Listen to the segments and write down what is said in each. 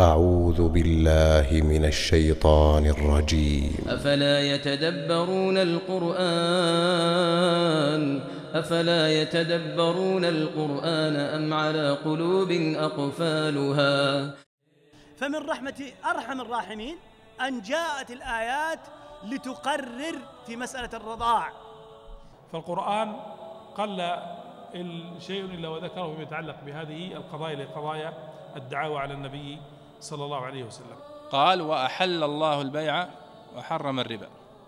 أعوذ بالله من الشيطان الرجيم. أفلا يتدبرون القرآن أم على قلوب أقفالها. فمن رحمة أرحم الراحمين أن جاءت الآيات لتقرر في مسألة الرضاع. فالقرآن قل شيء إلا وذكره فيما يتعلق بهذه القضايا لقضايا الدعاوى على النبي صلى الله عليه وسلم. قال: وأحل الله البيع وحرم الربا،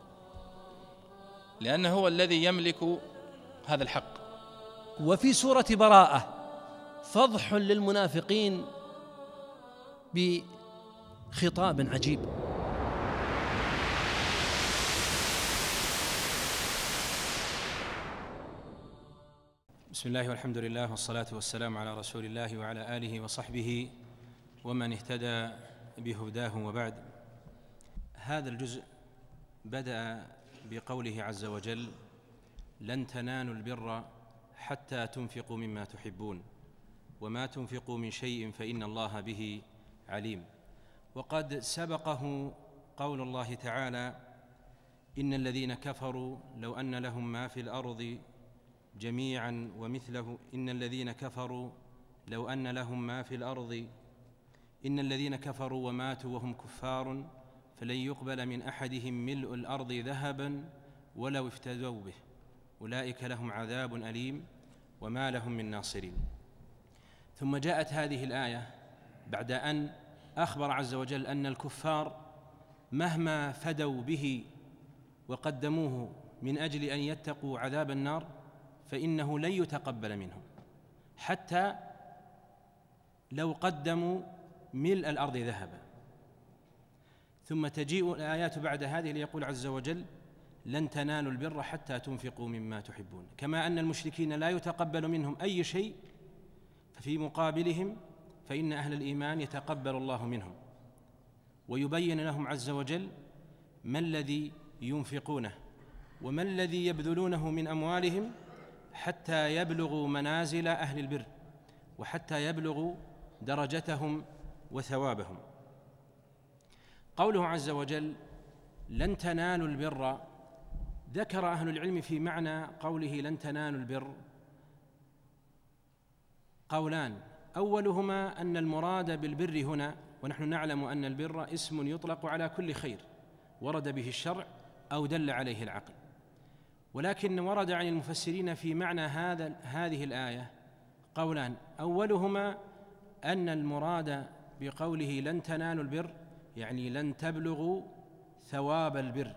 لأنه هو الذي يملك هذا الحق. وفي سورة براءة فضح للمنافقين بخطاب عجيب. بسم الله والحمد لله والصلاة والسلام على رسول الله وعلى آله وصحبه ومن اهتدى بهداه، وبعد. هذا الجزء بدأ بقوله عز وجل: لن تنالوا البر حتى تنفقوا مما تحبون وما تنفقوا من شيء فإن الله به عليم. وقد سبقه قول الله تعالى: إن الذين كفروا لو أن لهم ما في الأرض جميعا ومثله إن الذين كفروا لو أن لهم ما في الأرض إن الذين كفروا وماتوا وهم كفار فلن يقبل من أحدهم ملء الأرض ذهبا ولو افتدوا به أولئك لهم عذاب أليم وما لهم من ناصرين. ثم جاءت هذه الآية بعد أن أخبر عز وجل أن الكفار مهما فدوا به وقدموه من أجل أن يتقوا عذاب النار فإنه لن يتقبل منهم حتى لو قدموا ملء الأرض ذهبا. ثم تجيء الآيات بعد هذه ليقول عز وجل: لن تنالوا البر حتى تنفقوا مما تحبون. كما أن المشركين لا يتقبل منهم أي شيء، ففي مقابلهم فإن أهل الإيمان يتقبل الله منهم ويبين لهم عز وجل ما الذي ينفقونه وما الذي يبذلونه من أموالهم حتى يبلغوا منازل أهل البر وحتى يبلغوا درجتهم وثوابهم. قوله عز وجل: لن تنالوا البر، ذكر أهل العلم في معنى قوله لن تنالوا البر قولان: أولهما أن المراد بالبر هنا، ونحن نعلم أن البر اسم يطلق على كل خير ورد به الشرع أو دل عليه العقل، ولكن ورد عن المفسرين في معنى هذه الآية قولان: أولهما أن المراد بقوله لن تنالوا البر يعني لن تبلغوا ثواب البر،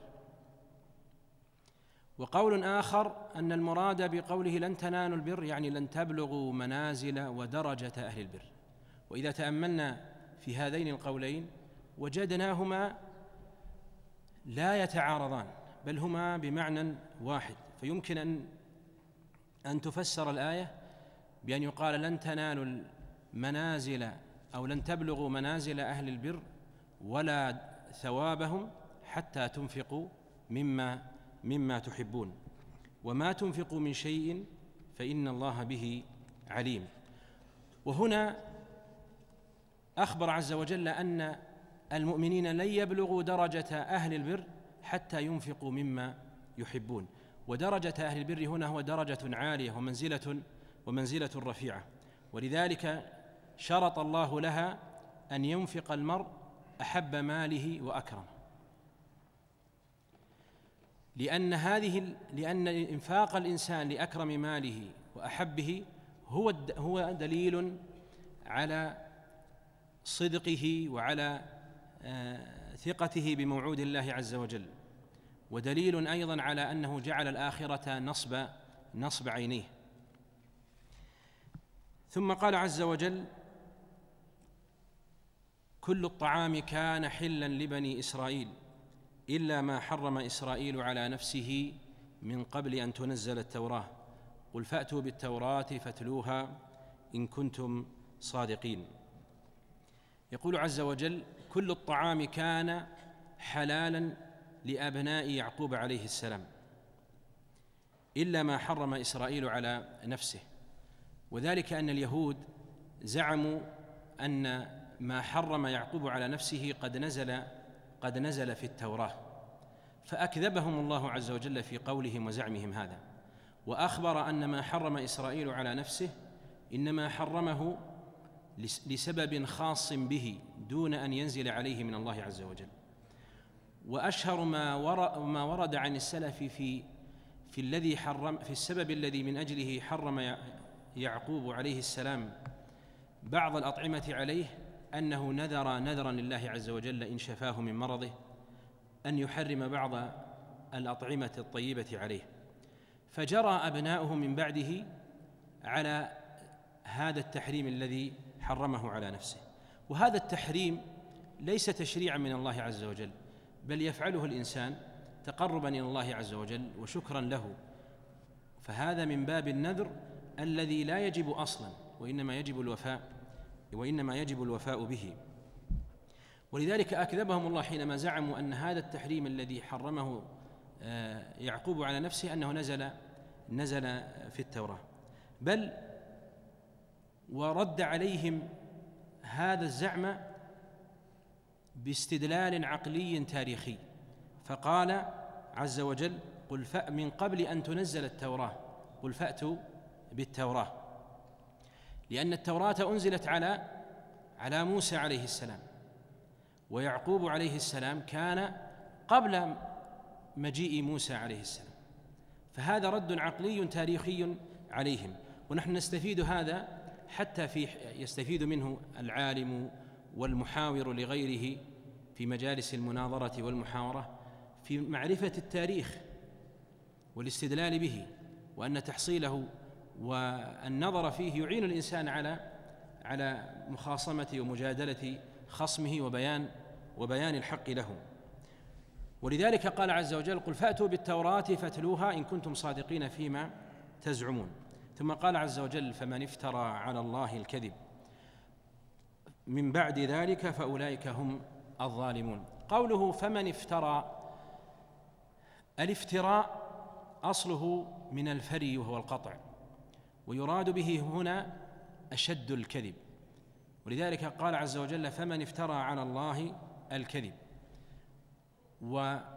وقول آخر أن المراد بقوله لن تنالوا البر يعني لن تبلغوا منازل ودرجة أهل البر. وإذا تأملنا في هذين القولين وجدناهما لا يتعارضان بل هما بمعنى واحد، فيمكن أن تفسر الآية بأن يقال لن تنالوا المنازل أو لن تبلغوا منازل أهل البر ولا ثوابهم حتى تنفقوا مما تحبون وما تنفقوا من شيء فإن الله به عليم. وهنا أخبر عز وجل أن المؤمنين لن يبلغوا درجة أهل البر حتى ينفقوا مما يحبون، ودرجة أهل البر هنا هو درجة عالية ومنزلة رفيعة، ولذلك شرط الله لها أن ينفق المرء أحب ماله وأكرمه، لأن إنفاق الإنسان لأكرم ماله وأحبه هو دليل على صدقه وعلى ثقته بموعود الله عز وجل، ودليل أيضا على أنه جعل الآخرة نصب عينيه. ثم قال عز وجل: كل الطعام كان حلا لبني إسرائيل إلا ما حرم إسرائيل على نفسه من قبل أن تنزل التوراة قل فأتوا بالتوراة فاتلوها إن كنتم صادقين. يقول عز وجل: كل الطعام كان حلالا لأبناء يعقوب عليه السلام إلا ما حرم إسرائيل على نفسه، وذلك أن اليهود زعموا أن ما حرم يعقوب على نفسه قد نزل في التوراة، فأكذبهم الله عز وجل في قولهم وزعمهم هذا، وأخبر أن ما حرم إسرائيل على نفسه إنما حرمه لسبب خاص به دون أن ينزل عليه من الله عز وجل. وأشهر ما ورد عن السلف في السبب الذي من أجله حرم يعقوب عليه السلام بعض الأطعمة عليه، أنه نذرا لله عز وجل إن شفاه من مرضه أن يحرم بعض الأطعمة الطيبة عليه، فجرى أبناؤه من بعده على هذا التحريم الذي حرمه على نفسه. وهذا التحريم ليس تشريعا من الله عز وجل، بل يفعله الإنسان تقربا إلى الله عز وجل وشكرا له، فهذا من باب النذر الذي لا يجب أصلا، وإنما يجب الوفاء به. ولذلك أكذبهم الله حينما زعموا أن هذا التحريم الذي حرمه يعقوب على نفسه أنه نزل في التوراة، بل ورد عليهم هذا الزعم باستدلال عقلي تاريخي، فقال عز وجل: قل من قبل أن تنزل التوراة قل فأتوا بالتوراة، لأن التوراة أنزلت على موسى عليه السلام، ويعقوب عليه السلام كان قبل مجيء موسى عليه السلام، فهذا رد عقلي تاريخي عليهم. ونحن نستفيد هذا حتى يستفيد منه العالم والمحاور لغيره في مجالس المناظرة والمحاورة في معرفة التاريخ والاستدلال به، وأن تحصيله والنظر فيه يعين الإنسان على مخاصمة ومجادلة خصمه وبيان الحق له. ولذلك قال عز وجل: قل فأتوا بالتوراة فاتلوها إن كنتم صادقين فيما تزعمون. ثم قال عز وجل: فمن افترى على الله الكذب من بعد ذلك فأولئك هم الظالمون. قوله فمن افترى، الافتراء أصله من الفري وهو القطع، ويراد به هنا أشد الكذب، ولذلك قال عز وجل: فمن افترى على الله الكذب. وجاءت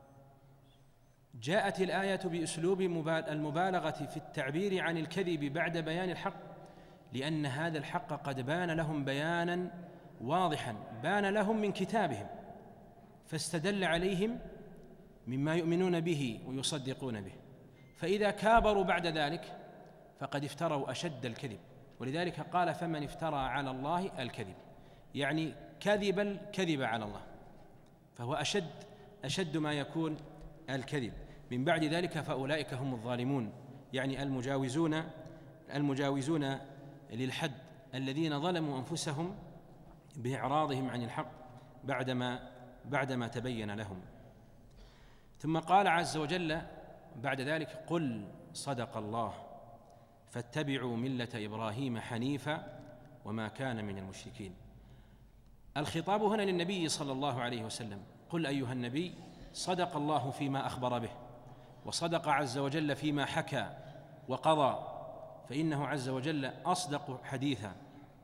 الآية بأسلوب المبالغة في التعبير عن الكذب بعد بيان الحق، لأن هذا الحق قد بان لهم بيانا واضحا، بان لهم من كتابهم، فاستدل عليهم مما يؤمنون به ويصدقون به، فإذا كابروا بعد ذلك فقد افتروا أشد الكذب. ولذلك قال: فمن افترى على الله الكذب، يعني كذب الكذب على الله، فهو أشد ما يكون الكذب. من بعد ذلك فأولئك هم الظالمون، يعني المجاوزون للحد، الذين ظلموا أنفسهم بإعراضهم عن الحق بعدما تبين لهم. ثم قال عز وجل بعد ذلك: قل صدق الله فاتبعوا ملة إبراهيم حنيفا وما كان من المشركين. الخطاب هنا للنبي صلى الله عليه وسلم: قل أيها النبي صدق الله فيما أخبر به، وصدق عز وجل فيما حكى وقضى، فإنه عز وجل أصدق حديثا.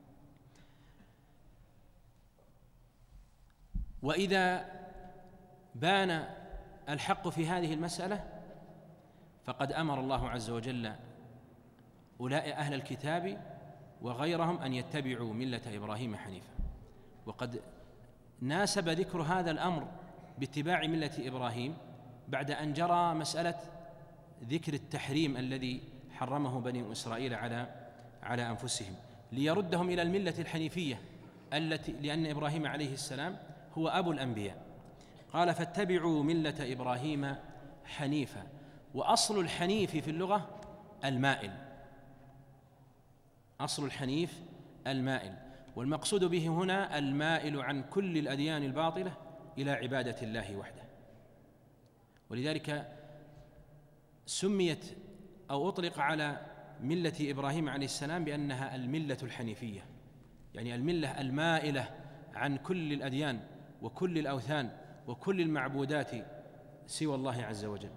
وإذا بان الحق في هذه المسألة فقد أمر الله عز وجل أولئك أهل الكتاب وغيرهم أن يتبعوا ملة إبراهيم حنيفا، وقد ناسب ذكر هذا الأمر باتباع ملة إبراهيم بعد أن جرى مسألة ذكر التحريم الذي حرمه بني إسرائيل على أنفسهم، ليردهم إلى الملة الحنيفية لأن إبراهيم عليه السلام هو أبو الأنبياء. قال: فاتبعوا ملة إبراهيم حنيفا. وأصل الحنيف في اللغة المائل، أصل الحنيف المائل، والمقصود به هنا المائل عن كل الأديان الباطلة إلى عبادة الله وحده. ولذلك سميت أو أطلق على ملة إبراهيم عليه السلام بأنها الملة الحنيفية، يعني الملة المائلة عن كل الأديان وكل الأوثان وكل المعبودات سوى الله عز وجل.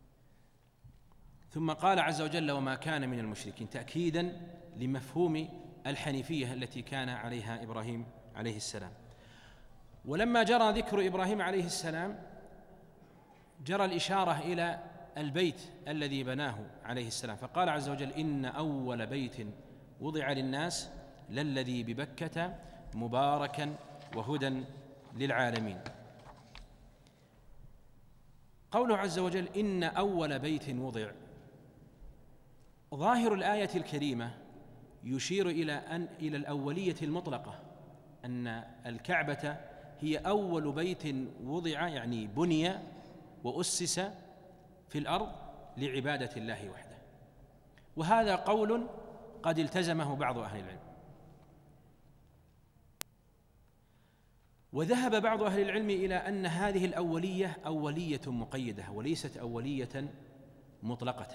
ثم قال عز وجل: وما كان من المشركين، تأكيدا لمفهوم الحنيفية التي كان عليها إبراهيم عليه السلام. ولما جرى ذكر إبراهيم عليه السلام جرى الإشارة إلى البيت الذي بناه عليه السلام، فقال عز وجل: إن أول بيت وضع للناس للذي ببكة مباركا وهدى للعالمين. قوله عز وجل: إن أول بيت وضع، ظاهر الآية الكريمة يشير إلى الأولية المطلقة، أن الكعبة هي أول بيت وضع، يعني بني وأسس في الأرض لعبادة الله وحده. وهذا قول قد التزمه بعض أهل العلم. وذهب بعض أهل العلم إلى أن هذه الأولية أولية مقيدة وليست أولية مطلقة.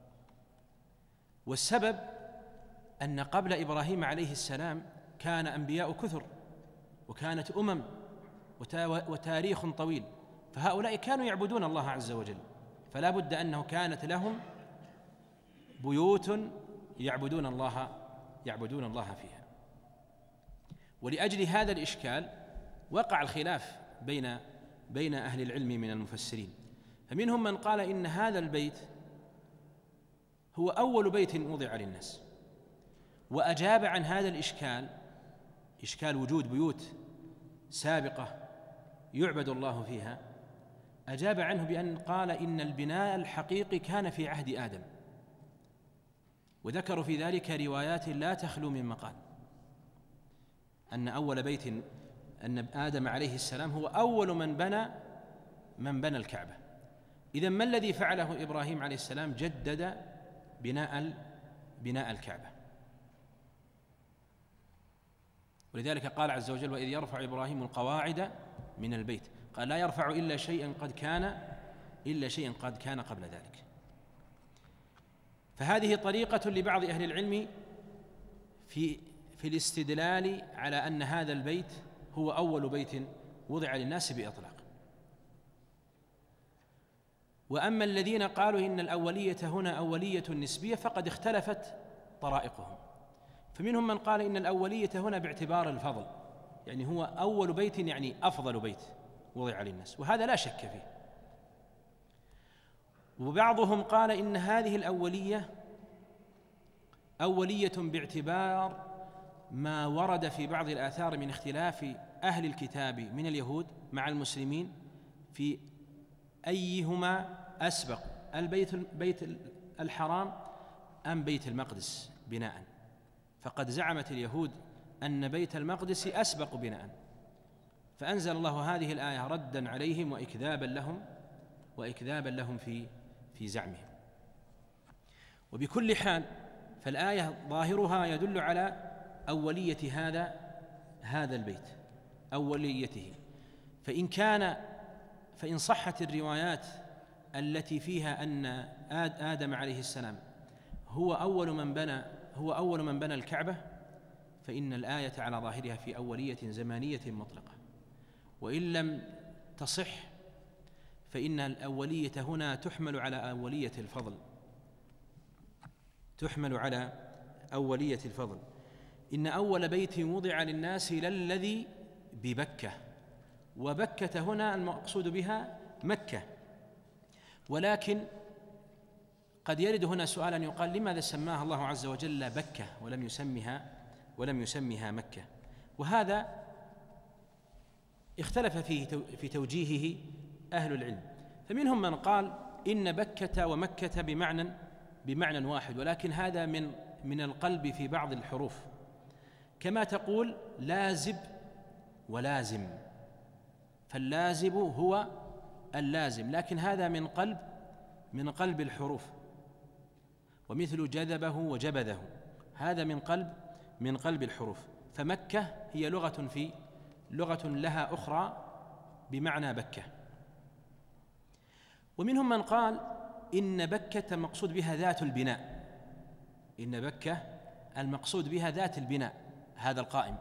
والسبب أن قبل إبراهيم عليه السلام كان أنبياء كثر، وكانت وتاريخ طويل، فهؤلاء كانوا يعبدون الله عز وجل، فلا بد أنه كانت لهم بيوت يعبدون الله فيها. ولأجل هذا الإشكال وقع الخلاف بين أهل العلم من المفسرين، فمنهم من قال إن هذا البيت هو أول بيت وضع للناس، وأجاب عن هذا الإشكال، إشكال وجود بيوت سابقة يعبد الله فيها، أجاب عنه بأن قال إن البناء الحقيقي كان في عهد آدم، وذكروا في ذلك روايات لا تخلو من مقال، أن أول بيت، أن آدم عليه السلام هو أول من بنى الكعبة. إذن ما الذي فعله إبراهيم عليه السلام؟ جدد بناء الكعبة. ولذلك قال عز وجل: وإذ يرفع إبراهيم القواعد من البيت، قال لا يرفع إلا شيئا قد كان قبل ذلك. فهذه طريقة لبعض أهل العلم في الاستدلال على أن هذا البيت هو أول بيت وضع للناس بإطلاق. وأما الذين قالوا إن الأولية هنا أولية نسبية فقد اختلفت طرائقهم، فمنهم من قال إن الأولية هنا باعتبار الفضل، يعني هو أول بيت يعني أفضل بيت وضع للناس، وهذا لا شك فيه. وبعضهم قال إن هذه الأولية أولية باعتبار ما ورد في بعض الآثار من اختلاف أهل الكتاب من اليهود مع المسلمين في أيهما أسبق، البيت الحرام أم بيت المقدس بناء. فقد زعمت اليهود أن بيت المقدس أسبق بناء، فأنزل الله هذه الآية ردا عليهم وإكذابا لهم في زعمهم. وبكل حال فالآية ظاهرها يدل على أولية هذا البيت، أوليته. فإن صحت الروايات التي فيها أن آدم عليه السلام هو أول من بنى الكعبة، فإن الآية على ظاهرها في أولية زمانية مطلقة. وإن لم تصح فإن الأولية هنا تحمل على أولية الفضل. إن أول بيت وضع للناس للذي ببكة، وبكة هنا المقصود بها مكة. ولكن قد يرد هنا سؤال يقال: لماذا سماها الله عز وجل بكة ولم يسمها مكة؟ وهذا اختلف فيه في توجيهه أهل العلم، فمنهم من قال إن بكة ومكة بمعنى واحد، ولكن هذا من القلب في بعض الحروف، كما تقول لازب ولازم، فاللازب هو اللازم، لكن هذا من قلب الحروف. ومثل جذبه وجبذه، هذا من قلب الحروف. فمكة هي لغة لها أخرى بمعنى بكة. ومنهم من قال إن بكة المقصود بها ذات البناء، إن بكة المقصود بها ذات البناء هذا القائم،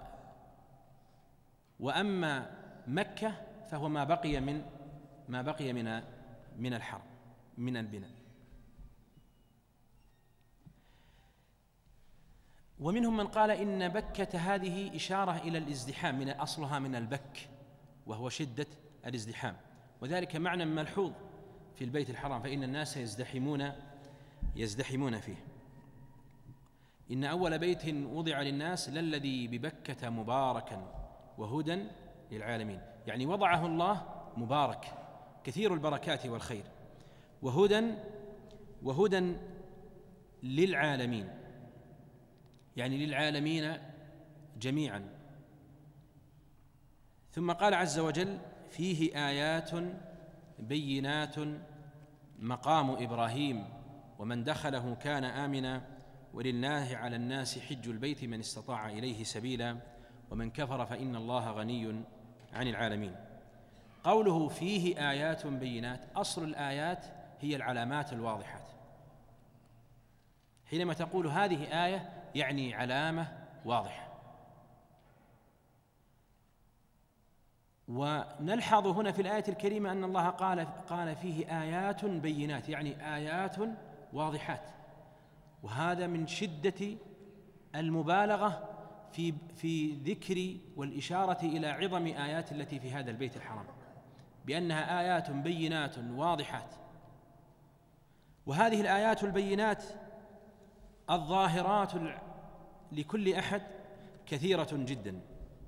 وأما مكة فهو ما بقي من الحرم من البناء. ومنهم من قال إن بكة هذه إشارة إلى الازدحام، من أصلها من البك وهو شدة الازدحام، وذلك معنى ملحوظ في البيت الحرام، فإن الناس يزدحمون فيه. إن أول بيت وضع للناس للذي ببكة مباركا وهدى للعالمين، يعني وضعه الله مبارك كثير البركات والخير، وهدى للعالمين، يعني للعالمين جميعا. ثم قال عز وجل: فيه آيات بينات مقام إبراهيم ومن دخله كان آمنا ولله على الناس حج البيت من استطاع إليه سبيلا ومن كفر فإن الله غني عن العالمين. قوله فيه آيات بينات، أصل الآيات هي العلامات الواضحات. حينما تقول هذه آية يعني علامة واضحة. ونلحظ هنا في الآية الكريمة أن الله قال فيه آيات بينات، يعني آيات واضحات، وهذا من شدة المبالغة في ذكر والإشارة إلى عظم آيات التي في هذا البيت الحرام، بأنها آيات بينات واضحات. وهذه الآيات البينات الظاهرات لكل أحد كثيرة جدا،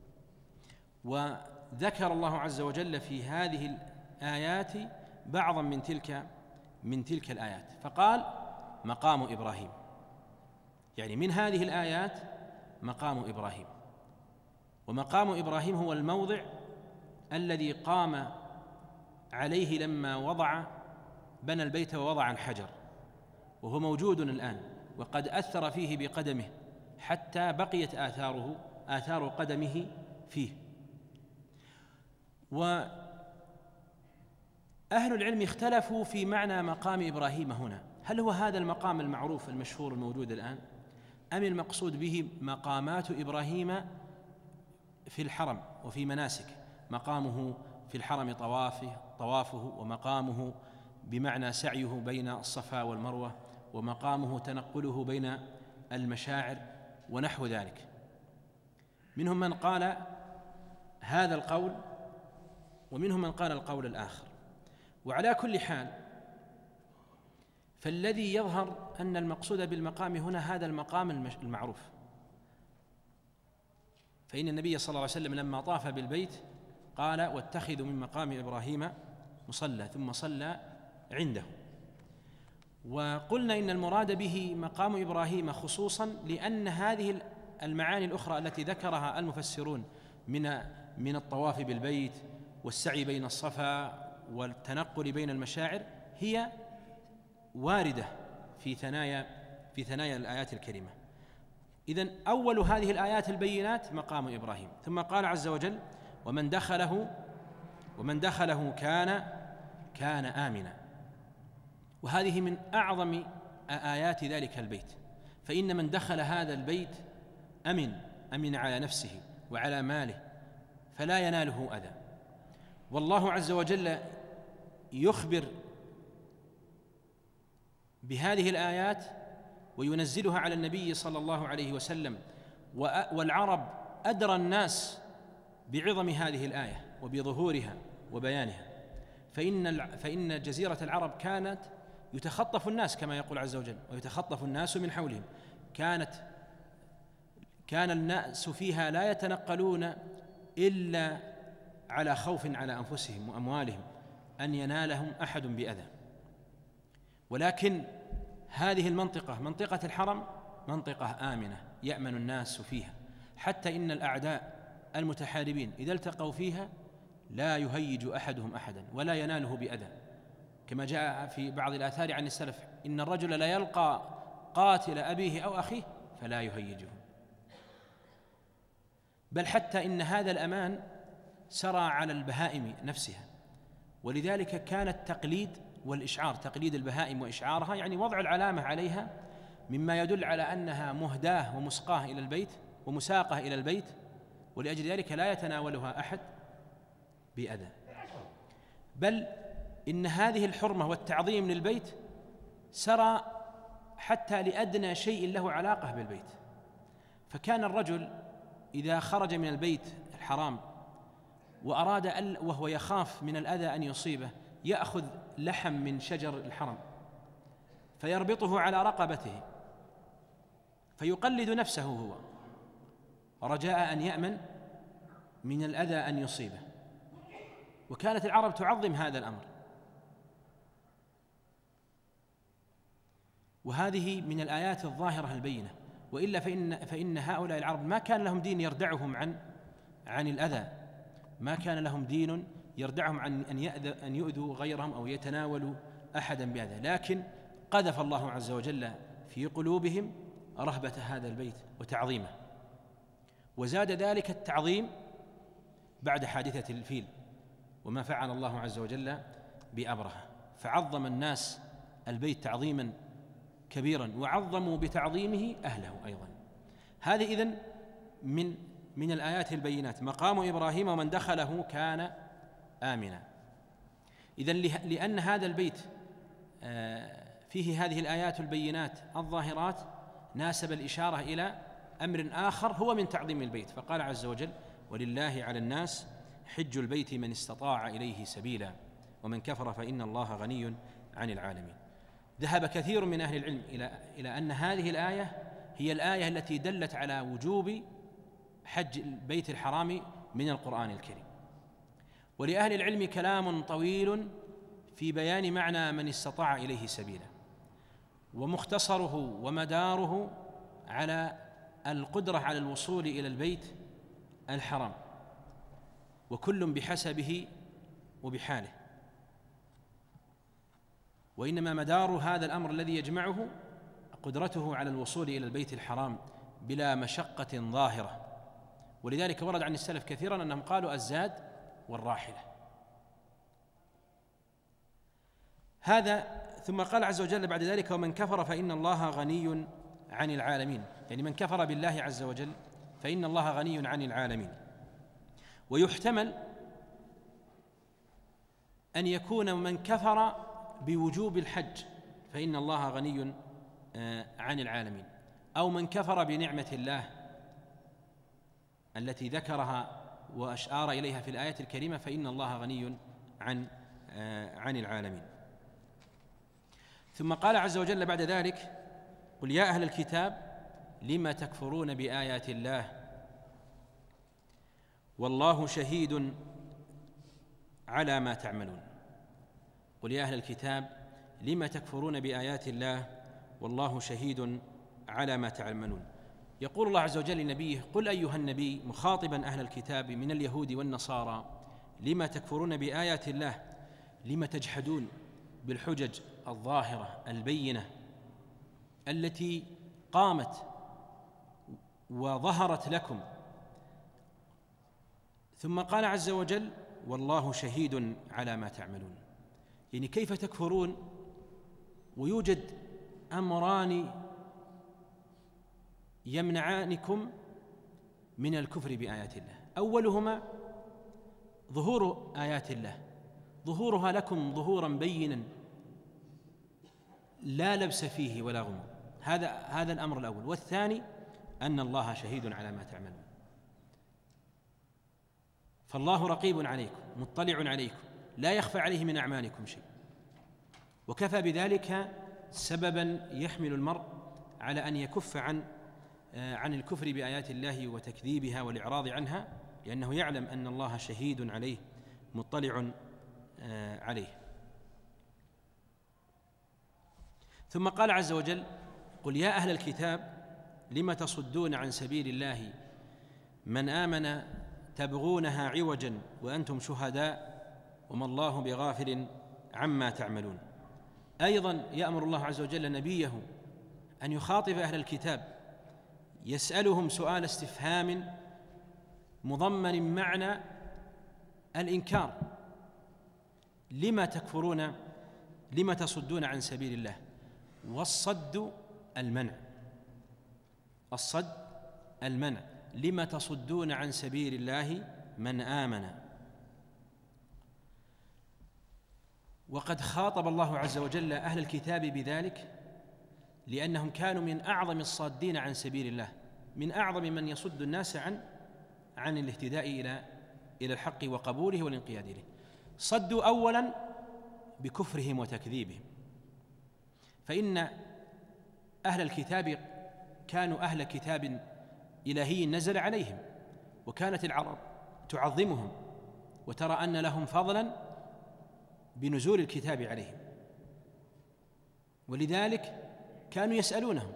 وذكر الله عز وجل في هذه الآيات بعضا من تلك الآيات، فقال مقام إبراهيم، يعني من هذه الآيات مقام إبراهيم. ومقام إبراهيم هو الموضع الذي قام عليه لما بنى البيت ووضع الحجر، وهو موجود الآن، وقد أثر فيه بقدمه حتى بقيت آثار قدمه فيه. وأهل العلم اختلفوا في معنى مقام إبراهيم هنا، هل هو هذا المقام المعروف المشهور الموجود الآن، أم المقصود به مقامات إبراهيم في الحرم وفي مناسكه، مقامه في الحرم طوافه، ومقامه بمعنى سعيه بين الصفا والمروة، ومقامه تنقله بين المشاعر ونحو ذلك. منهم من قال هذا القول، ومنهم من قال القول الآخر. وعلى كل حال فالذي يظهر أن المقصود بالمقام هنا هذا المقام المعروف، فإن النبي صلى الله عليه وسلم لما طاف بالبيت قال: واتخذوا من مقام إبراهيم مصلى، ثم صلى عنده. وقلنا إن المراد به مقام إبراهيم خصوصا لأن هذه المعاني الأخرى التي ذكرها المفسرون من الطواف بالبيت والسعي بين الصفا والتنقل بين المشاعر هي واردة في ثنايا الآيات الكريمة. إذن أول هذه الآيات البينات مقام إبراهيم. ثم قال عز وجل: ومن دخله كان آمنا. وهذه من أعظم آيات ذلك البيت، فإن من دخل هذا البيت أمن على نفسه وعلى ماله فلا يناله أذى. والله عز وجل يخبر بهذه الآيات وينزلها على النبي صلى الله عليه وسلم، والعرب أدرى الناس بعظم هذه الآية وبظهورها وبيانها، فإن جزيرة العرب كانت يتخطف الناس كما يقول عز وجل: ويتخطف الناس من حولهم. كان الناس فيها لا يتنقلون إلا على خوف على أنفسهم وأموالهم أن ينالهم أحد بأذى. ولكن هذه المنطقة، منطقة الحرم، منطقة آمنة يأمن الناس فيها، حتى إن الأعداء المتحاربين إذا التقوا فيها لا يهيج أحدهم أحدا ولا يناله بأذى، كما جاء في بعض الآثار عن السلف: إن الرجل لا يلقى قاتل أبيه أو أخيه فلا يهيجه. بل حتى إن هذا الأمان سرى على البهائم نفسها، ولذلك كان التقليد والإشعار، تقليد البهائم وإشعارها، يعني وضع العلامة عليها، مما يدل على أنها مهداة ومسقاة إلى البيت ومساقة إلى البيت، ولأجل ذلك لا يتناولها أحد بأذى. بل إن هذه الحرمة والتعظيم للبيت سرى حتى لأدنى شيء له علاقة بالبيت، فكان الرجل إذا خرج من البيت الحرام وأراد وهو يخاف من الأذى أن يصيبه يأخذ لحم من شجر الحرم فيربطه على رقبته فيقلد نفسه هو رجاء أن يأمن من الأذى أن يصيبه. وكانت العرب تعظم هذا الأمر، وهذه من الآيات الظاهرة البينة. وإلا فإن هؤلاء العرب ما كان لهم دين يردعهم عن الأذى، ما كان لهم دين يردعهم عن أن يؤذوا غيرهم أو يتناولوا أحدا بأذى، لكن قذف الله عز وجل في قلوبهم رهبة هذا البيت وتعظيمه. وزاد ذلك التعظيم بعد حادثة الفيل وما فعل الله عز وجل بأبرهة، فعظم الناس البيت تعظيما كبيرا وعظموا بتعظيمه أهله أيضا. هذه إذن من الآيات البينات مقام إبراهيم ومن دخله كان آمنا. إذن لأن هذا البيت فيه هذه الآيات البينات الظاهرات ناسب الإشارة إلى أمر آخر هو من تعظيم البيت، فقال عز وجل: ولله على الناس حج البيت من استطاع إليه سبيلا ومن كفر فإن الله غني عن العالمين. ذهب كثير من أهل العلم إلى أن هذه الآية هي الآية التي دلت على وجوب حج البيت الحرام من القرآن الكريم. ولأهل العلم كلام طويل في بيان معنى من استطاع إليه سبيلا، ومختصره ومداره على القدرة على الوصول إلى البيت الحرام، وكل بحسبه وبحاله. وإنما مدار هذا الأمر الذي يجمعه قدرته على الوصول إلى البيت الحرام بلا مشقة ظاهرة. ولذلك ورد عن السلف كثيرا أنهم قالوا الزاد والراحلة. هذا ثم قال عز وجل بعد ذلك: ومن كفر فإن الله غني عن العالمين، يعني من كفر بالله عز وجل فإن الله غني عن العالمين. ويحتمل أن يكون من كفر بوجوب الحج فإن الله غني عن العالمين، أو من كفر بنعمة الله التي ذكرها وأشار إليها في الآية الكريمة فإن الله غني عن العالمين. ثم قال عز وجل بعد ذلك: قل يا أهل الكتاب لم تكفرون بآيات الله والله شهيد على ما تعملون. قل يا أهل الكتاب لم تكفرون بآيات الله والله شهيد على ما تعملون. يقول الله عز وجل لنبيه: قل أيها النبي مخاطبا أهل الكتاب من اليهود والنصارى: لم تكفرون بآيات الله، لم تجحدون بالحجج الظاهرة البينة التي قامت وظهرت لكم. ثم قال عز وجل: والله شهيد على ما تعملون. يعني كيف تكفرون ويوجد أمران يمنعانكم من الكفر بآيات الله؟ أولهما ظهور آيات الله، ظهورها لكم ظهورا بينا لا لبس فيه ولا غموض، هذا الأمر الأول. والثاني أن الله شهيد على ما تعملون، فالله رقيب عليكم مطلع عليكم لا يخفى عليه من أعمالكم شيء، وكفى بذلك سببا يحمل المرء على أن يكف عن الكفر بآيات الله وتكذيبها والإعراض عنها، لأنه يعلم أن الله شهيد عليه مطلع عليه. ثم قال عز وجل: قل يا أهل الكتاب لم تصدون عن سبيل الله من آمن تبغونها عوجا وأنتم شهداء وما الله بغافل عما تعملون. أيضا يأمر الله عز وجل نبيه أن يخاطب أهل الكتاب، يسألهم سؤال استفهام مضمن معنى الإنكار: لما تكفرون، لما تصدون عن سبيل الله؟ والصد المنع، الصد المنع، لما تصدون عن سبيل الله من آمن. وقد خاطب الله عز وجل أهل الكتاب بذلك لأنهم كانوا من أعظم الصادين عن سبيل الله من أعظم من يصد الناس عن الاهتداء إلى الحق وقبوله والانقياد إليه. صدوا أولا بكفرهم وتكذيبهم، فإن أهل الكتاب كانوا أهل كتاب إلهي نزل عليهم، وكانت العرب تعظمهم وترى أن لهم فضلا بنزول الكتاب عليهم، ولذلك كانوا يسألونهم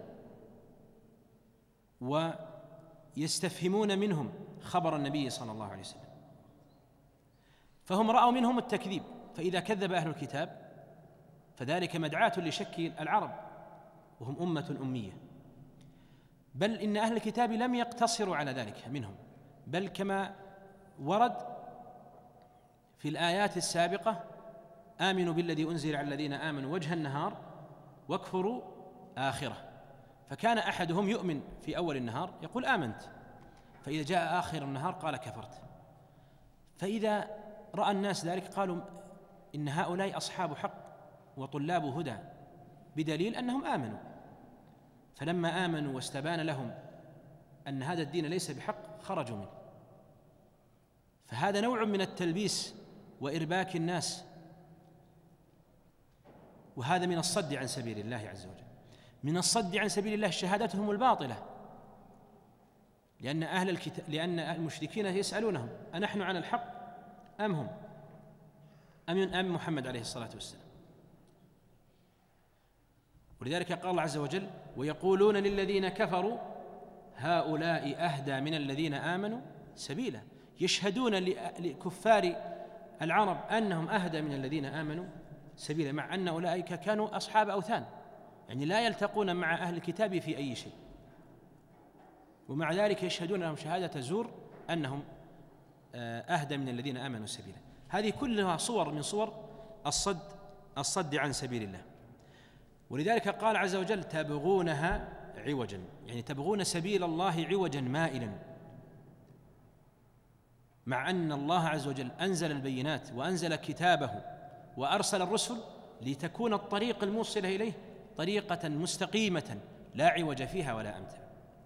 ويستفهمون منهم خبر النبي صلى الله عليه وسلم، فهم رأوا منهم التكذيب، فإذا كذب أهل الكتاب فذلك مدعاة لشك العرب، وهم أمة أمية. بل إن أهل الكتاب لم يقتصروا على ذلك منهم، بل كما ورد في الآيات السابقة: آمنوا بالذي أنزل على الذين آمنوا وجه النهار واكفروا آخره. فكان أحدهم يؤمن في أول النهار يقول آمنت، فإذا جاء آخر النهار قال كفرت. فإذا رأى الناس ذلك قالوا إن هؤلاء أصحاب حق وطلاب هدى، بدليل أنهم آمنوا. فلما آمنوا واستبان لهم أن هذا الدين ليس بحق خرجوا منه. فهذا نوع من التلبيس وإرباك الناس، وهذا من الصد عن سبيل الله عز وجل. من الصد عن سبيل الله شهادتهم الباطلة، لأن المشركين يسألونهم: أنحن على الحق أم هم أم محمد عليه الصلاة والسلام؟ ولذلك قال الله عز وجل: ويقولون للذين كفروا هؤلاء أهدى من الذين آمنوا سبيلا. يشهدون لكفار العرب أنهم أهدى من الذين آمنوا سبيلا، مع أن أولئك كانوا أصحاب أوثان، يعني لا يلتقون مع أهل الكتاب في أي شيء، ومع ذلك يشهدون لهم شهادة زور أنهم أهدى من الذين آمنوا سبيلا. هذه كلها صور من صور الصد عن سبيل الله. ولذلك قال عز وجل: تبغونها عوجا، يعني تبغون سبيل الله عوجا مائلا، مع أن الله عز وجل أنزل البينات وأنزل كتابه وأرسل الرسل لتكون الطريق الموصلة إليه طريقة مستقيمة لا عوج فيها ولا أمتع.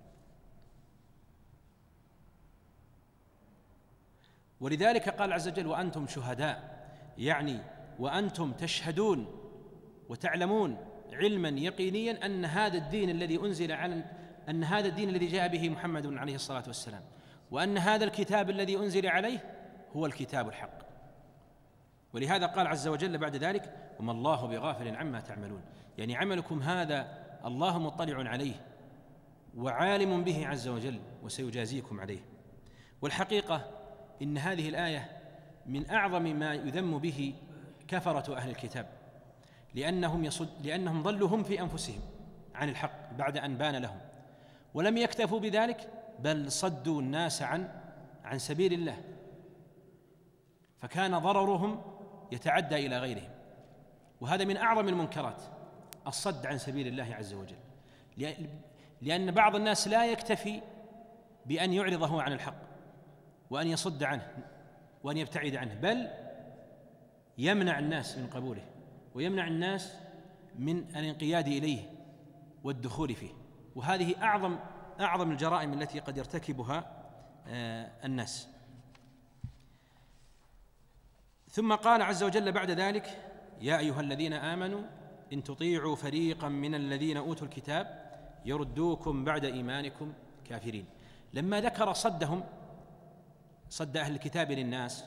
ولذلك قال عز وجل: وأنتم شهداء، يعني وأنتم تشهدون وتعلمون علما يقينيا أن هذا الدين الذي أنزل أن هذا الدين الذي جاء به محمد عليه الصلاة والسلام، وأن هذا الكتاب الذي أنزل عليه هو الكتاب الحق. ولهذا قال عز وجل بعد ذلك: وما الله بغافل عما تعملون، يعني عملكم هذا الله مطلع عليه وعالم به عز وجل وسيجازيكم عليه. والحقيقة إن هذه الآية من أعظم ما يذم به كفرة أهل الكتاب، لأنهم ضلوا هم في أنفسهم عن الحق بعد أن بان لهم، ولم يكتفوا بذلك بل صدوا الناس عن سبيل الله، فكان ضررهم يتعدى إلى غيرهم. وهذا من أعظم المنكرات، الصد عن سبيل الله عز وجل، لأن بعض الناس لا يكتفي بأن يعرضه عن الحق وأن يصد عنه وأن يبتعد عنه، بل يمنع الناس من قبوله ويمنع الناس من الانقياد إليه والدخول فيه. وهذه أعظم الجرائم التي قد يرتكبها الناس. ثم قال عز وجل بعد ذلك: يا أيها الذين آمنوا إن تطيعوا فريقا من الذين أوتوا الكتاب يردوكم بعد إيمانكم كافرين. لما ذكر صد أهل الكتاب للناس،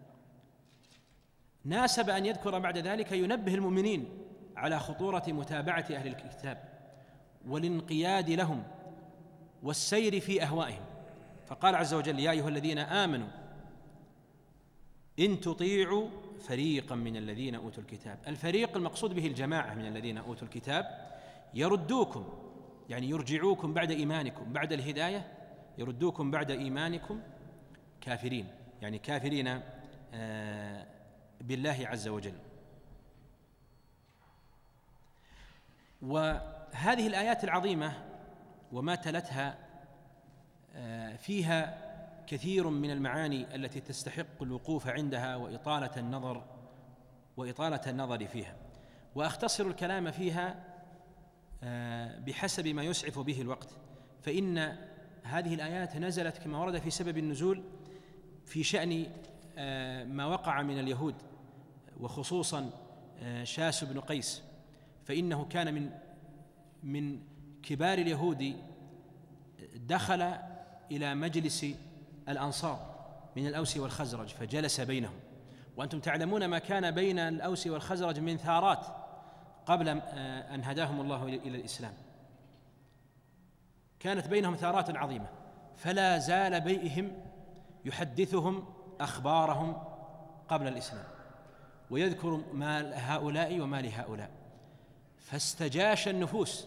ناسب أن يذكر بعد ذلك ينبه المؤمنين على خطورة متابعة أهل الكتاب والانقياد لهم والسير في أهوائهم. فقال عز وجل: يا أيها الذين آمنوا إن تطيعوا فريقا من الذين أوتوا الكتاب. الفريق المقصود به الجماعة من الذين أوتوا الكتاب. يردوكم يعني يرجعوكم بعد إيمانكم، بعد الهداية يردوكم بعد إيمانكم كافرين، يعني كافرين بالله عز وجل. وهذه الآيات العظيمة وما تلتها فيها كثير من المعاني التي تستحق الوقوف عندها وإطالة النظر فيها، وأختصر الكلام فيها بحسب ما يسعف به الوقت، فإن هذه الآيات نزلت كما ورد في سبب النزول في شأن ما وقع من اليهود، وخصوصا شاس بن قيس، فإنه كان من كبار اليهود، دخل إلى مجلس الأنصار من الأوس والخزرج فجلس بينهم. وأنتم تعلمون ما كان بين الأوس والخزرج من ثارات قبل أن هداهم الله إلى الإسلام، كانت بينهم ثارات عظيمة، فلا زال بيئهم يحدثهم أخبارهم قبل الإسلام، ويذكر ما هؤلاء وما لهؤلاء، فاستجاش النفوس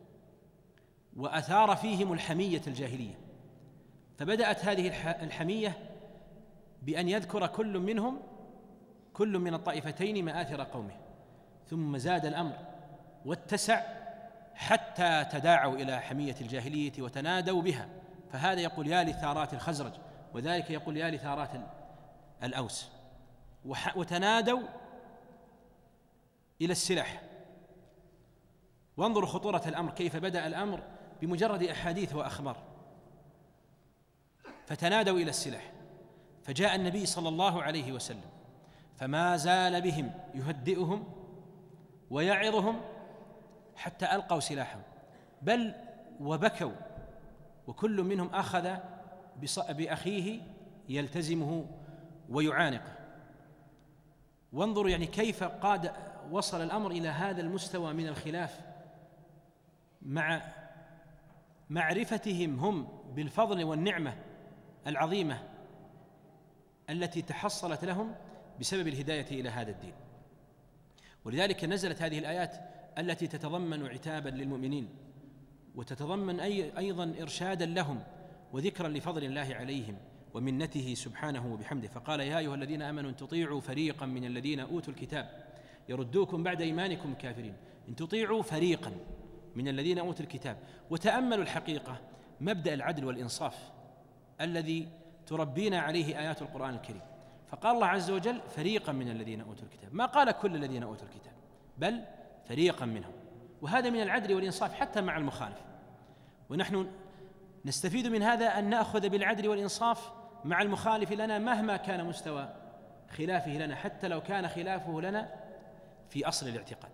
وأثار فيهم الحمية الجاهلية. فبدأت هذه الحمية بأن يذكر كل من الطائفتين مآثر قومه، ثم زاد الأمر واتسع حتى تداعوا إلى حمية الجاهلية وتنادوا بها، فهذا يقول يا لثارات الخزرج، وذلك يقول يا لثارات الأوس، وتنادوا إلى السلاح. وانظروا خطورة الأمر، كيف بدأ الأمر بمجرد أحاديث وأخبار، فتنادوا إلى السلاح. فجاء النبي صلى الله عليه وسلم فما زال بهم يهدئهم ويعظهم حتى ألقوا سلاحهم، بل وبكوا، وكل منهم أخذ بأخيه يلتزمه ويعانقه. وانظروا يعني كيف وصل الأمر إلى هذا المستوى من الخلاف، مع معرفتهم هم بالفضل والنعمة العظيمة التي تحصلت لهم بسبب الهداية إلى هذا الدين. ولذلك نزلت هذه الآيات التي تتضمن عتابا للمؤمنين، وتتضمن أيضا إرشادا لهم وذكرا لفضل الله عليهم ومنته سبحانه وبحمده. فقال يا أيها الذين آمنوا إن تطيعوا فريقا من الذين أوتوا الكتاب يردوكم بعد إيمانكم كافرين، إن تطيعوا فريقا من الذين أوتوا الكتاب. وتأملوا الحقيقة مبدأ العدل والإنصاف الذي تربينا عليه آيات القرآن الكريم. فقال الله عز وجل فريقا من الذين أوتوا الكتاب، ما قال كل الذين أوتوا الكتاب، بل فريقا منهم، وهذا من العدل والإنصاف حتى مع المخالف. ونحن نستفيد من هذا أن نأخذ بالعدل والإنصاف مع المخالف لنا مهما كان مستوى خلافه لنا، حتى لو كان خلافه لنا في أصل الاعتقاد،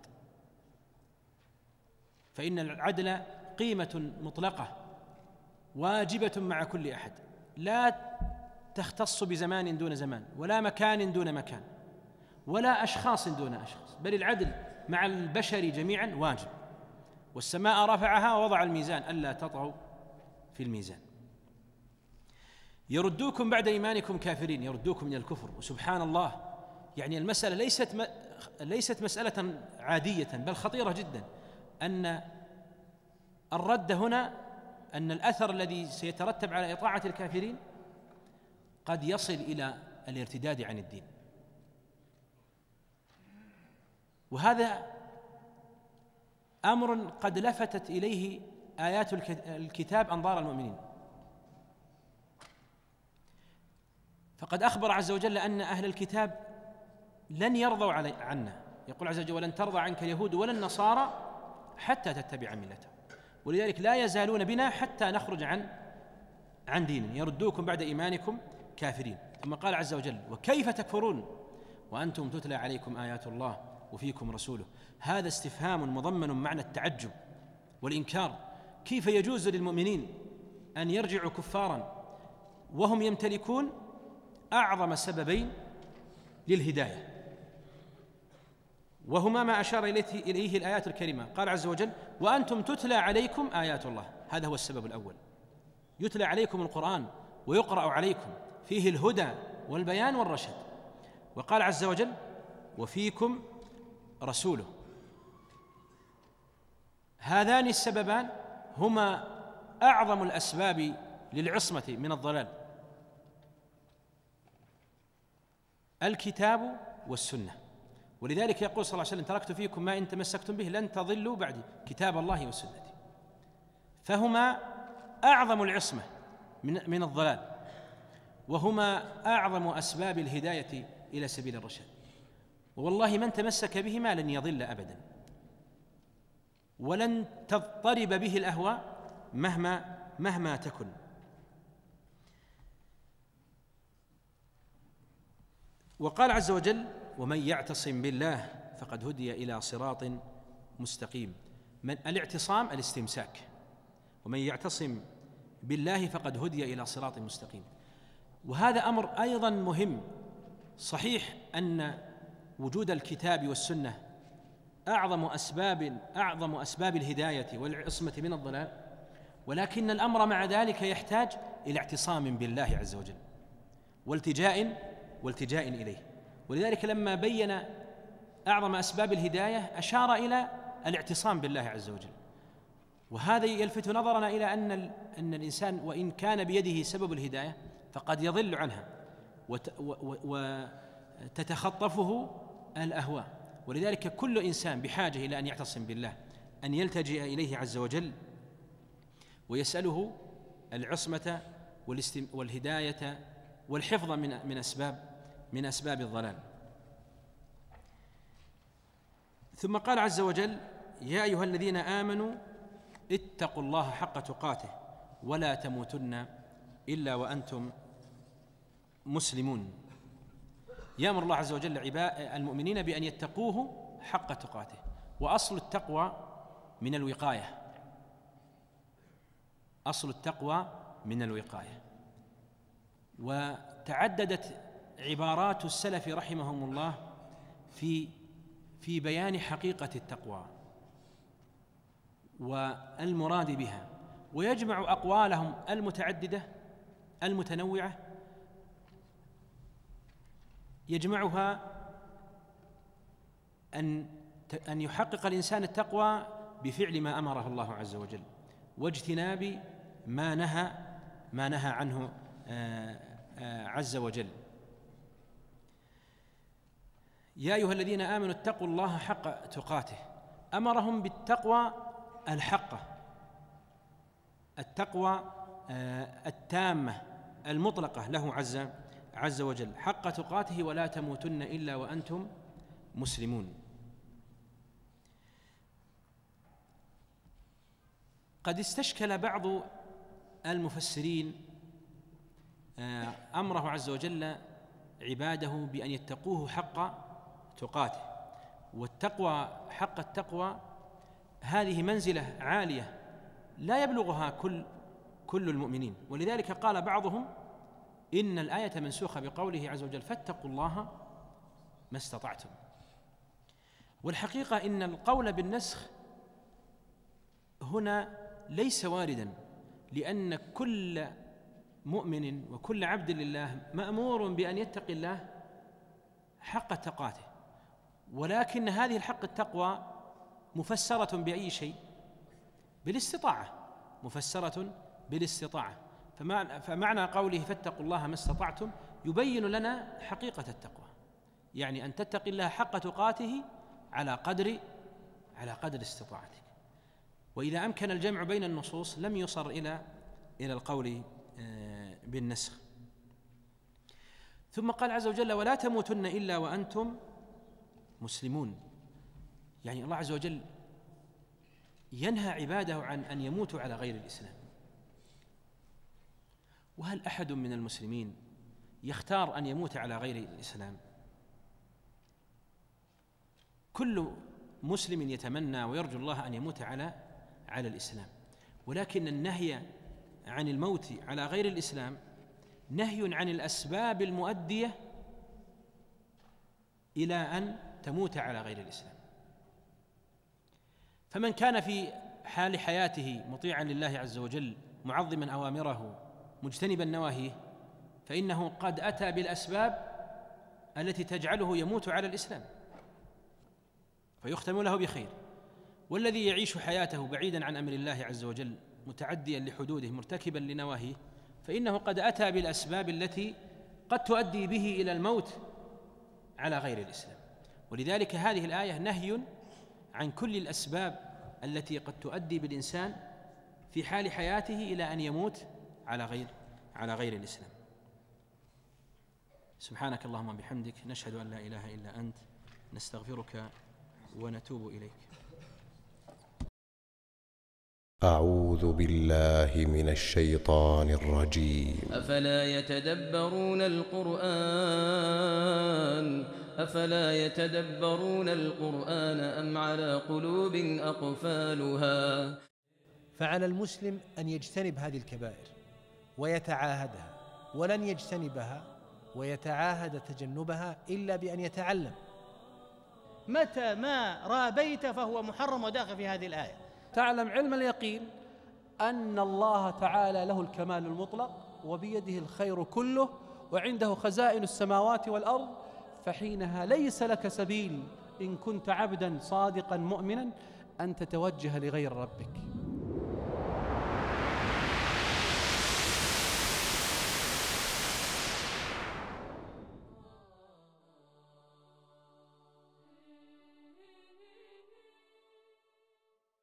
فإن العدل قيمة مطلقة واجبة مع كل أحد، لا تختص بزمان دون زمان، ولا مكان دون مكان، ولا أشخاص دون أشخاص، بل العدل مع البشر جميعا واجب. والسماء رفعها ووضع الميزان ألا تطغوا في الميزان. يردوكم بعد إيمانكم كافرين، يردوكم من الكفر. وسبحان الله، يعني المسألة ليست مسألة عادية، بل خطيرة جدا، أن الرد هنا، أن الأثر الذي سيترتب على إطاعة الكافرين قد يصل إلى الارتداد عن الدين. وهذا أمر قد لفتت إليه آيات الكتاب أنظار المؤمنين. فقد أخبر عز وجل أن أهل الكتاب لن يرضوا عنا، يقول عز وجل ولن ترضى عنك اليهود ولا النصارى حتى تتبع ملتهم. ولذلك لا يزالون بنا حتى نخرج عن دين. يردوكم بعد إيمانكم كافرين. ثم قال عز وجل وكيف تكفرون وأنتم تتلى عليكم آيات الله وفيكم رسوله. هذا استفهام مضمن معنى التعجب والإنكار. كيف يجوز للمؤمنين أن يرجعوا كفارا وهم يمتلكون أعظم سببين للهداية، وهما ما أشار إليه الآيات الكريمة. قال عز وجل وأنتم تتلى عليكم آيات الله، هذا هو السبب الأول، يتلى عليكم القرآن ويقرأ عليكم، فيه الهدى والبيان والرشد. وقال عز وجل وفيكم رسوله. هذان السببان هما أعظم الأسباب للعصمة من الضلال، الكتاب والسنة. ولذلك يقول صلى الله عليه وسلم تركت فيكم ما إن تمسكتم به لن تضلوا بعدي، كتاب الله وسنتي. فهما أعظم العصمة من الضلال، وهما أعظم أسباب الهداية إلى سبيل الرشاد. والله من تمسك بهما لن يضل أبدا، ولن تضطرب به الأهواء مهما تكن. وقال عز وجل: ومن يعتصم بالله فقد هدي إلى صراط مستقيم. الاعتصام الاستمساك، ومن يعتصم بالله فقد هدي إلى صراط مستقيم. وهذا أمر أيضا مهم. صحيح أن وجود الكتاب والسنة أعظم أسباب الهداية والعصمة من الضلال، ولكن الأمر مع ذلك يحتاج إلى اعتصام بالله عز وجل والتجاء إليه. ولذلك لما بين أعظم أسباب الهداية أشار إلى الاعتصام بالله عز وجل. وهذا يلفت نظرنا إلى أن الإنسان وإن كان بيده سبب الهداية فقد يضل عنها وتتخطفه الأهواء. ولذلك كل إنسان بحاجة إلى أن يعتصم بالله، أن يلتجئ إليه عز وجل ويسأله العصمة والهداية والحفظ من أسباب الضلال. ثم قال عز وجل: يا أيها الذين آمنوا اتقوا الله حق تقاته ولا تموتن إلا وأنتم مسلمون. يأمر الله عز وجل المؤمنين بأن يتقوه حق تقاته. وأصل التقوى من الوقاية، أصل التقوى من الوقاية. وتعددت عبارات السلف رحمهم الله في بيان حقيقة التقوى والمراد بها، ويجمع أقوالهم المتعددة المتنوعة، يجمعها أن يحقق الإنسان التقوى بفعل ما أمره الله عز وجل واجتناب ما نهى عنه عز وجل. يا أيها الذين آمنوا اتقوا الله حق تقاته، أمرهم بالتقوى الحقة، التقوى التامة المطلقة له عز وجل، حق تقاته ولا تموتن إلا وأنتم مسلمون. قد استشكل بعض المفسرين أمره عز وجل عباده بأن يتقوه حق تقاته، والتقوى حق التقوى هذه منزلة عالية لا يبلغها كل المؤمنين. ولذلك قال بعضهم إن الآية منسوخة بقوله عز وجل: فاتقوا الله ما استطعتم. والحقيقة إن القول بالنسخ هنا ليس واردا، لأن كل مؤمن وكل عبد لله مأمور بأن يتقي الله حق تقاته، ولكن هذه الحق التقوى مفسرة بأي شيء؟ بالاستطاعة، مفسرة بالاستطاعة. فمعنى قوله فاتقوا الله ما استطعتم يبين لنا حقيقة التقوى، يعني أن تتقي الله حق تقاته على قدر استطاعتك. وإذا أمكن الجمع بين النصوص لم يصر إلى القول بالنسخ. ثم قال عز وجل: ولا تموتن إلا وأنتم مسلمون. يعني الله عز وجل ينهى عباده عن أن يموتوا على غير الإسلام. وهل أحد من المسلمين يختار أن يموت على غير الإسلام؟ كل مسلم يتمنى ويرجو الله أن يموت على الإسلام، ولكن النهي عن الموت على غير الإسلام نهي عن الأسباب المؤدية إلى أن تموت على غير الإسلام. فمن كان في حال حياته مطيعا لله عز وجل معظما أوامره مجتنبا نواهيه فإنه قد أتى بالأسباب التي تجعله يموت على الإسلام فيختم له بخير. والذي يعيش حياته بعيدا عن أمر الله عز وجل متعديا لحدوده مرتكبا لنواهيه فإنه قد أتى بالأسباب التي قد تؤدي به إلى الموت على غير الإسلام. ولذلك هذه الآية نهي عن كل الأسباب التي قد تؤدي بالإنسان في حال حياته إلى أن يموت على غير الإسلام. سبحانك اللهم وبحمدك، نشهد أن لا إله إلا أنت، نستغفرك ونتوب إليك. أعوذ بالله من الشيطان الرجيم. أفلا يتدبرون القرآن أم على قلوب أقفالها. فعلى المسلم أن يجتنب هذه الكبائر ويتعاهدها، ولن يجتنبها ويتعاهد تجنبها إلا بأن يتعلم. متى ما رابيت فهو محرم وداخل في هذه الآية. تعلم علم اليقين أن الله تعالى له الكمال المطلق وبيده الخير كله وعنده خزائن السماوات والأرض، فحينها ليس لك سبيل إن كنت عبدا صادقا مؤمنا أن تتوجه لغير ربك.